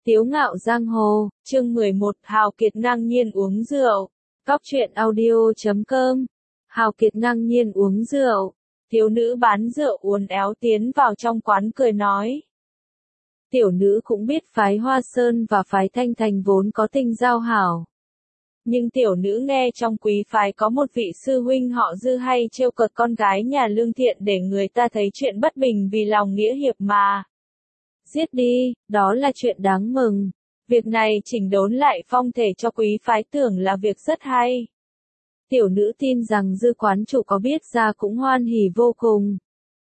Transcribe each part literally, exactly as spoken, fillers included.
Tiếu ngạo giang hồ, chương mười một, Hào Kiệt ngang nhiên uống rượu. Cóc truyện audio chấm com. Hào Kiệt ngang nhiên uống rượu. Thiếu nữ bán rượu uốn éo tiến vào trong quán cười nói. Tiểu nữ cũng biết phái Hoa Sơn và phái Thanh Thành vốn có tình giao hảo. Nhưng tiểu nữ nghe trong quý phái có một vị sư huynh họ Dư hay trêu cợt con gái nhà lương thiện để người ta thấy chuyện bất bình vì lòng nghĩa hiệp mà. Giết đi, đó là chuyện đáng mừng. Việc này chỉnh đốn lại phong thể cho quý phái tưởng là việc rất hay. Tiểu nữ tin rằng Dư quán chủ có biết ra cũng hoan hỉ vô cùng.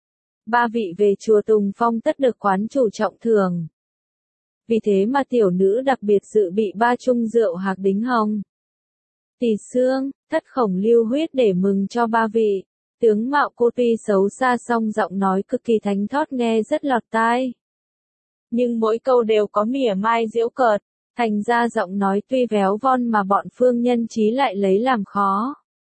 Ba vị về chùa Tùng Phong tất được quán chủ trọng thưởng. Vì thế mà tiểu nữ đặc biệt dự bị ba chung rượu hạc đính hồng, tỷ xương, thất khổng lưu huyết để mừng cho ba vị. Tướng mạo cô tuy xấu xa song giọng nói cực kỳ thánh thót nghe rất lọt tai. Nhưng mỗi câu đều có mỉa mai giễu cợt, thành ra giọng nói tuy véo von mà bọn Phương Nhân Chí lại lấy làm khó.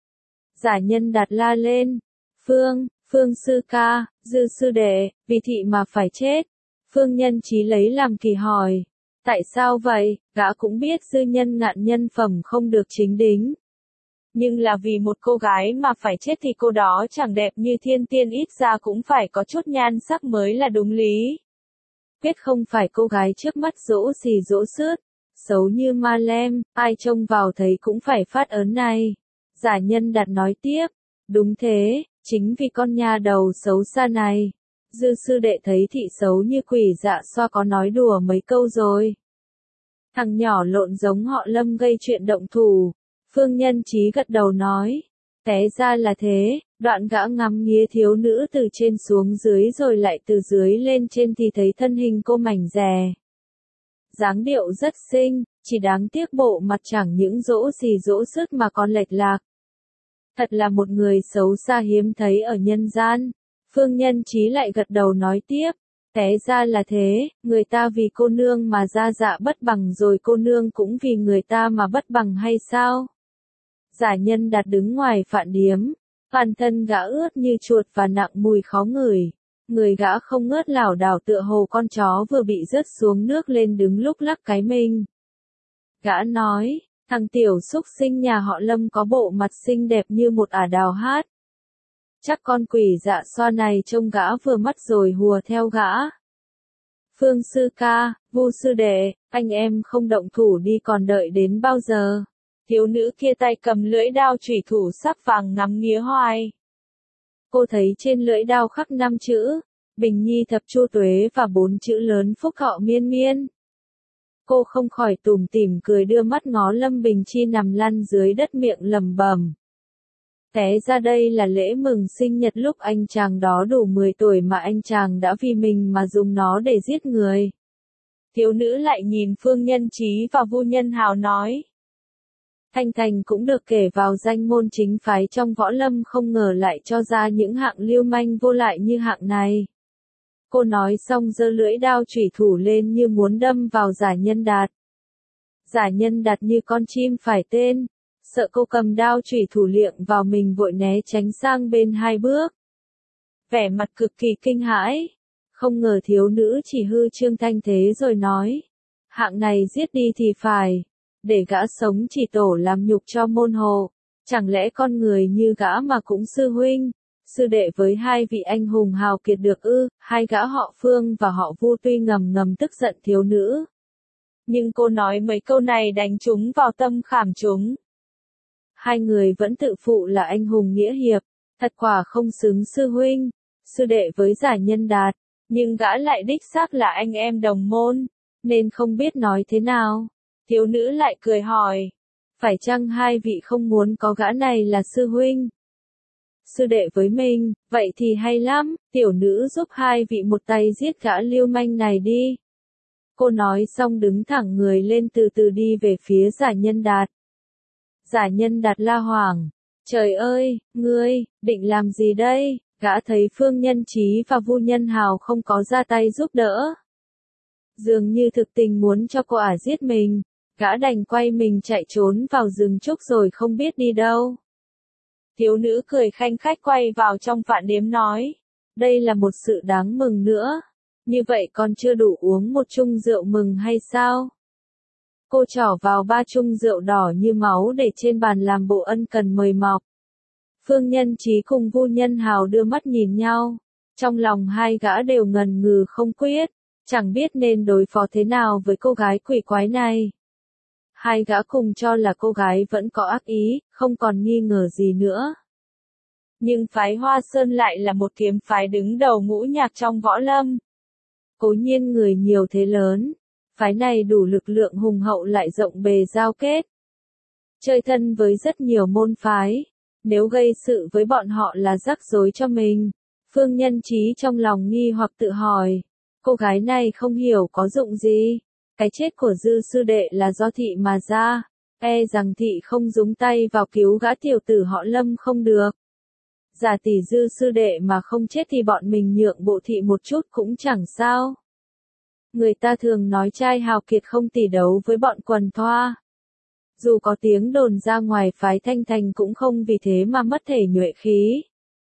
Giả Nhân Đạt la lên, Phương, Phương sư ca, Dư sư đệ, vì thị mà phải chết. Phương Nhân Chí lấy làm kỳ hỏi, tại sao vậy, gã cũng biết Dư nhân ngạn nhân phẩm không được chính đính. Nhưng là vì một cô gái mà phải chết thì cô đó chẳng đẹp như thiên tiên, ít ra cũng phải có chút nhan sắc mới là đúng lý. Quyết không phải cô gái trước mắt dỗ xì dỗ sướt, xấu như ma lem, ai trông vào thấy cũng phải phát ớn này. Giả Nhân Đạt nói tiếp, đúng thế, chính vì con nhà đầu xấu xa này. Dư sư đệ thấy thị xấu như quỷ dạ xoa có nói đùa mấy câu rồi. Thằng nhỏ lộn giống họ Lâm gây chuyện động thủ. Phương Nhân Chí gật đầu nói, té ra là thế. Đoạn gã ngắm nghía thiếu nữ từ trên xuống dưới rồi lại từ dưới lên trên thì thấy thân hình cô mảnh dè. Dáng điệu rất xinh, chỉ đáng tiếc bộ mặt chẳng những dỗ xì dỗ sứt mà còn lệch lạc. Thật là một người xấu xa hiếm thấy ở nhân gian. Phương Nhân Chí lại gật đầu nói tiếp, té ra là thế, người ta vì cô nương mà ra dạ bất bằng rồi cô nương cũng vì người ta mà bất bằng hay sao? Giả Nhân Đạt đứng ngoài phạn điếm. Toàn thân gã ướt như chuột và nặng mùi khó ngửi. Người gã không ngớt lảo đảo tựa hồ con chó vừa bị rớt xuống nước lên đứng lúc lắc cái mình. Gã nói, thằng tiểu xúc sinh nhà họ Lâm có bộ mặt xinh đẹp như một ả đào hát. Chắc con quỷ dạ xoa này trông gã vừa mắt rồi hùa theo gã. Phương sư ca, Vu sư đệ, anh em không động thủ đi còn đợi đến bao giờ? Thiếu nữ kia tay cầm lưỡi đao chủy thủ sắc vàng ngắm nghía hoài. Cô thấy trên lưỡi đao khắc năm chữ, Bình Nhi thập chu tuế và bốn chữ lớn phúc thọ miên miên. Cô không khỏi tủm tỉm cười đưa mắt ngó Lâm Bình Chi nằm lăn dưới đất miệng lẩm bẩm. Té ra đây là lễ mừng sinh nhật lúc anh chàng đó đủ mười tuổi mà anh chàng đã vì mình mà dùng nó để giết người. Thiếu nữ lại nhìn Phương Nhân Chí và Vu Nhân Hào nói. Thanh Thành cũng được kể vào danh môn chính phái trong võ lâm, không ngờ lại cho ra những hạng lưu manh vô lại như hạng này. Cô nói xong giơ lưỡi đao chủy thủ lên như muốn đâm vào Giả Nhân Đạt. Giả Nhân Đạt như con chim phải tên, sợ cô cầm đao chủy thủ liệng vào mình vội né tránh sang bên hai bước. Vẻ mặt cực kỳ kinh hãi, không ngờ thiếu nữ chỉ hư trương thanh thế rồi nói, hạng này giết đi thì phải. Để gã sống chỉ tổ làm nhục cho môn hộ, chẳng lẽ con người như gã mà cũng sư huynh, sư đệ với hai vị anh hùng hào kiệt được ư? Hai gã họ Phương và họ Vu tuy ngầm ngầm tức giận thiếu nữ, nhưng cô nói mấy câu này đánh trúng vào tâm khảm chúng. Hai người vẫn tự phụ là anh hùng nghĩa hiệp, thật quả không xứng sư huynh, sư đệ với Giả Nhân Đạt, nhưng gã lại đích xác là anh em đồng môn, nên không biết nói thế nào. Thiếu nữ lại cười hỏi, phải chăng hai vị không muốn có gã này là sư huynh? Sư đệ với mình, vậy thì hay lắm, tiểu nữ giúp hai vị một tay giết gã lưu manh này đi. Cô nói xong đứng thẳng người lên từ từ đi về phía Giả Nhân Đạt. Giả Nhân Đạt la hoảng, trời ơi, ngươi, định làm gì đây? Gã thấy Phương Nhân Chí và Vu Nhân Hào không có ra tay giúp đỡ. Dường như thực tình muốn cho cô ả giết mình. Gã đành quay mình chạy trốn vào rừng trúc rồi không biết đi đâu. Thiếu nữ cười khanh khách quay vào trong phạn điếm nói, đây là một sự đáng mừng nữa. Như vậy còn chưa đủ uống một chung rượu mừng hay sao? Cô trỏ vào ba chung rượu đỏ như máu để trên bàn làm bộ ân cần mời mọc. Phương Nhân Chí cùng Vu Nhân Hào đưa mắt nhìn nhau. Trong lòng hai gã đều ngần ngừ không quyết, chẳng biết nên đối phó thế nào với cô gái quỷ quái này. Hai gã cùng cho là cô gái vẫn có ác ý, không còn nghi ngờ gì nữa. Nhưng phái Hoa Sơn lại là một kiếm phái đứng đầu ngũ nhạc trong võ lâm. Cố nhiên người nhiều thế lớn, phái này đủ lực lượng hùng hậu lại rộng bề giao kết. Chơi thân với rất nhiều môn phái, nếu gây sự với bọn họ là rắc rối cho mình. Phương Nhân Chí trong lòng nghi hoặc tự hỏi, cô gái này không hiểu có dụng gì, cái chết của Dư sư đệ là do thị mà ra, e rằng thị không nhúng tay vào cứu gã tiểu tử họ Lâm không được. Giả tỷ Dư sư đệ mà không chết thì bọn mình nhượng bộ thị một chút cũng chẳng sao. Người ta thường nói trai hào kiệt không tỷ đấu với bọn quần thoa. Dù có tiếng đồn ra ngoài phái Thanh Thành cũng không vì thế mà mất thể nhuệ khí.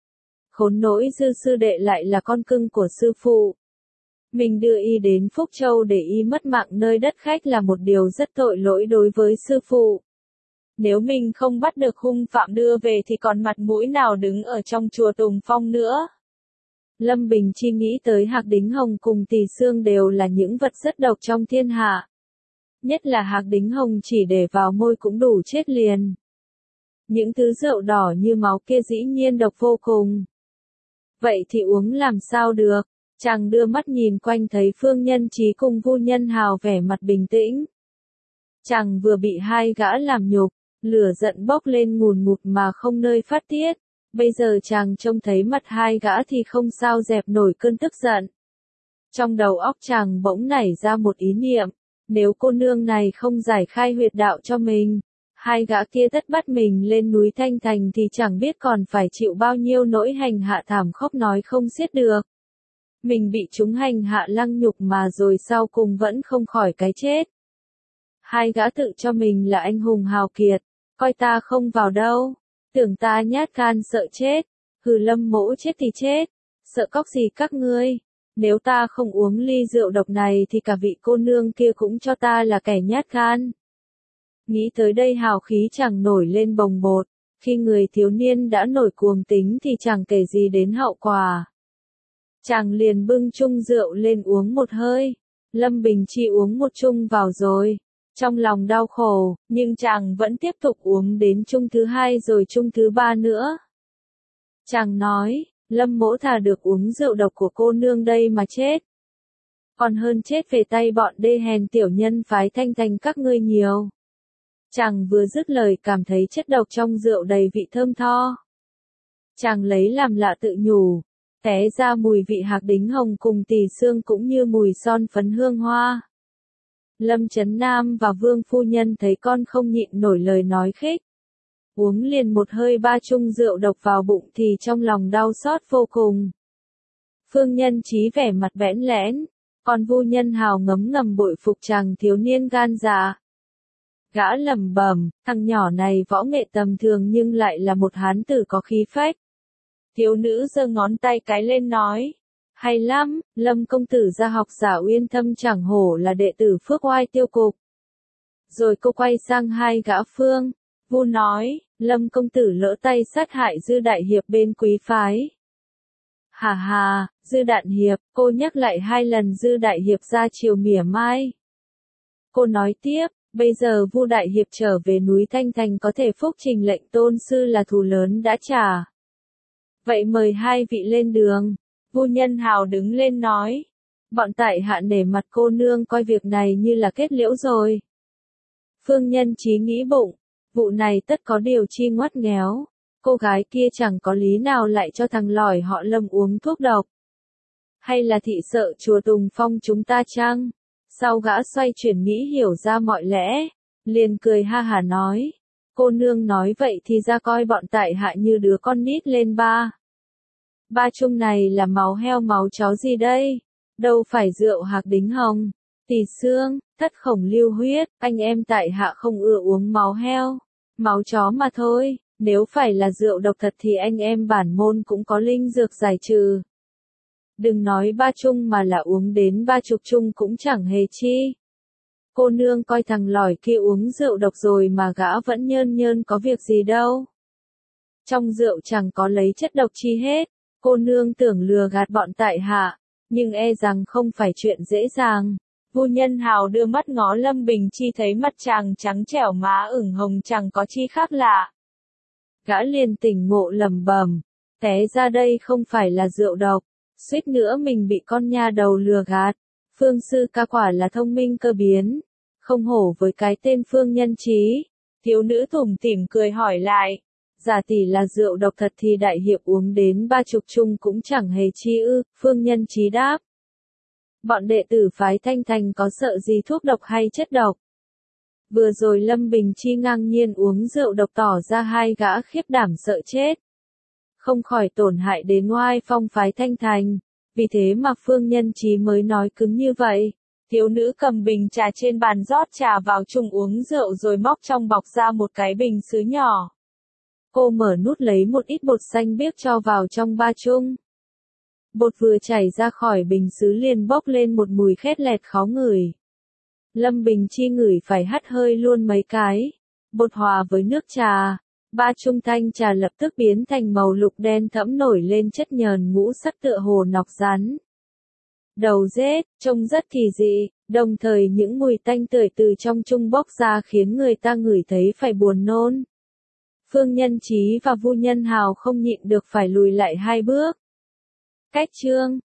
Khốn nỗi Dư sư đệ lại là con cưng của sư phụ. Mình đưa y đến Phúc Châu để y mất mạng nơi đất khách là một điều rất tội lỗi đối với sư phụ. Nếu mình không bắt được hung phạm đưa về thì còn mặt mũi nào đứng ở trong chùa Tùng Phong nữa. Lâm Bình Chi nghĩ tới Hạc Đính Hồng cùng Tỳ Xương đều là những vật rất độc trong thiên hạ. Nhất là Hạc Đính Hồng chỉ để vào môi cũng đủ chết liền. Những thứ rượu đỏ như máu kia dĩ nhiên độc vô cùng. Vậy thì uống làm sao được? Chàng đưa mắt nhìn quanh thấy Phương Nhân Chí cùng Vu Nhân Hào vẻ mặt bình tĩnh. Chàng vừa bị hai gã làm nhục, lửa giận bốc lên ngùn ngụt mà không nơi phát tiết. Bây giờ chàng trông thấy mặt hai gã thì không sao dẹp nổi cơn tức giận. Trong đầu óc chàng bỗng nảy ra một ý niệm, nếu cô nương này không giải khai huyệt đạo cho mình, hai gã kia tất bắt mình lên núi Thanh Thành thì chẳng biết còn phải chịu bao nhiêu nỗi hành hạ thảm khốc nói không xiết được. Mình bị chúng hành hạ lăng nhục mà rồi sau cùng vẫn không khỏi cái chết. Hai gã tự cho mình là anh hùng hào kiệt, coi ta không vào đâu, tưởng ta nhát gan sợ chết, hừ Lâm mỗ chết thì chết, sợ cóc gì các ngươi, nếu ta không uống ly rượu độc này thì cả vị cô nương kia cũng cho ta là kẻ nhát gan. Nghĩ tới đây hào khí chẳng nổi lên bồng bột, khi người thiếu niên đã nổi cuồng tính thì chẳng kể gì đến hậu quả. Chàng liền bưng chung rượu lên uống một hơi, Lâm Bình Chi uống một chung vào rồi, trong lòng đau khổ, nhưng chàng vẫn tiếp tục uống đến chung thứ hai rồi chung thứ ba nữa. Chàng nói, Lâm mỗ thà được uống rượu độc của cô nương đây mà chết. Còn hơn chết về tay bọn đê hèn tiểu nhân phái Thanh Thành các ngươi nhiều. Chàng vừa dứt lời cảm thấy chất độc trong rượu đầy vị thơm tho. Chàng lấy làm lạ tự nhủ, té ra mùi vị Hạc Đính Hồng cùng Tỳ Xương cũng như mùi son phấn hương hoa. Lâm Chấn Nam và Vương phu nhân thấy con không nhịn nổi lời nói khích. Uống liền một hơi ba chung rượu độc vào bụng thì trong lòng đau xót vô cùng. Phương Nhân Chí vẻ mặt bẽn lẽn, còn Vu Nhân Hào ngấm ngầm bội phục chàng thiếu niên gan dạ. Gã lẩm bẩm, thằng nhỏ này võ nghệ tầm thường nhưng lại là một hán tử có khí phách. Thiếu nữ giơ ngón tay cái lên nói, hay lắm, Lâm công tử ra học giả uyên thâm chẳng hổ là đệ tử Phước Oai Tiêu Cục. Rồi cô quay sang hai gã Phương, Vu nói, Lâm công tử lỡ tay sát hại Dư đại hiệp bên quý phái. Hà hà, Dư Đạn hiệp, cô nhắc lại hai lần Dư đại hiệp ra chiều mỉa mai. Cô nói tiếp, bây giờ Vu đại hiệp trở về núi Thanh Thành có thể phúc trình lệnh tôn sư là thù lớn đã trả. Vậy mời hai vị lên đường. Vu Nhân Hào đứng lên nói, bọn tại hạ nể mặt cô nương coi việc này như là kết liễu rồi. Phương Nhân Chí nghĩ bụng, vụ này tất có điều chi ngoắt ngéo, cô gái kia chẳng có lý nào lại cho thằng lỏi họ Lâm uống thuốc độc. Hay là thị sợ chùa Tùng Phong chúng ta chăng? Sau gã xoay chuyển nghĩ hiểu ra mọi lẽ, liền cười ha hả nói, cô nương nói vậy thì ra coi bọn tại hạ như đứa con nít lên ba. Ba chung này là máu heo máu chó gì đây? Đâu phải rượu Hạc Đính Hồng, Tỳ Xương, Thất Khổng Lưu huyết, anh em tại hạ không ưa uống máu heo, máu chó mà thôi, nếu phải là rượu độc thật thì anh em bản môn cũng có linh dược giải trừ. Đừng nói ba chung mà là uống đến ba chục chung cũng chẳng hề chi. Cô nương coi thằng lỏi kia uống rượu độc rồi mà gã vẫn nhơn nhơn có việc gì đâu. Trong rượu chẳng có lấy chất độc chi hết, cô nương tưởng lừa gạt bọn tại hạ, nhưng e rằng không phải chuyện dễ dàng. Vu Nhân Hào đưa mắt ngó Lâm Bình Chi thấy mặt chàng trắng trẻo má ửng hồng chẳng có chi khác lạ. Gã liền tỉnh ngộ lẩm bẩm, té ra đây không phải là rượu độc, suýt nữa mình bị con nha đầu lừa gạt. Phương sư ca quả là thông minh cơ biến, không hổ với cái tên Phương Nhân Chí. Thiếu nữ tủm tỉm cười hỏi lại, giả tỷ là rượu độc thật thì đại hiệp uống đến ba chục chung cũng chẳng hề chi ư? Phương Nhân Chí đáp. Bọn đệ tử phái Thanh Thành có sợ gì thuốc độc hay chất độc? Vừa rồi Lâm Bình Chi ngang nhiên uống rượu độc tỏ ra hai gã khiếp đảm sợ chết. Không khỏi tổn hại đến oai phong phái Thanh Thành, vì thế mà Phương Nhân Chí mới nói cứng như vậy. Thiếu nữ cầm bình trà trên bàn rót trà vào chung uống rượu rồi móc trong bọc ra một cái bình sứ nhỏ. Cô mở nút lấy một ít bột xanh biếc cho vào trong ba chung. Bột vừa chảy ra khỏi bình sứ liền bốc lên một mùi khét lẹt khó ngửi. Lâm Bình Chi ngửi phải hắt hơi luôn mấy cái. Bột hòa với nước trà, ba chung thanh trà lập tức biến thành màu lục đen thẫm nổi lên chất nhờn ngũ sắc tựa hồ nọc rắn. Đầu rết, trông rất kỳ dị, đồng thời những mùi tanh tưởi từ trong chung bốc ra khiến người ta ngửi thấy phải buồn nôn. Phương Nhân Chí và Vu Nhân Hào không nhịn được phải lùi lại hai bước. Cách chương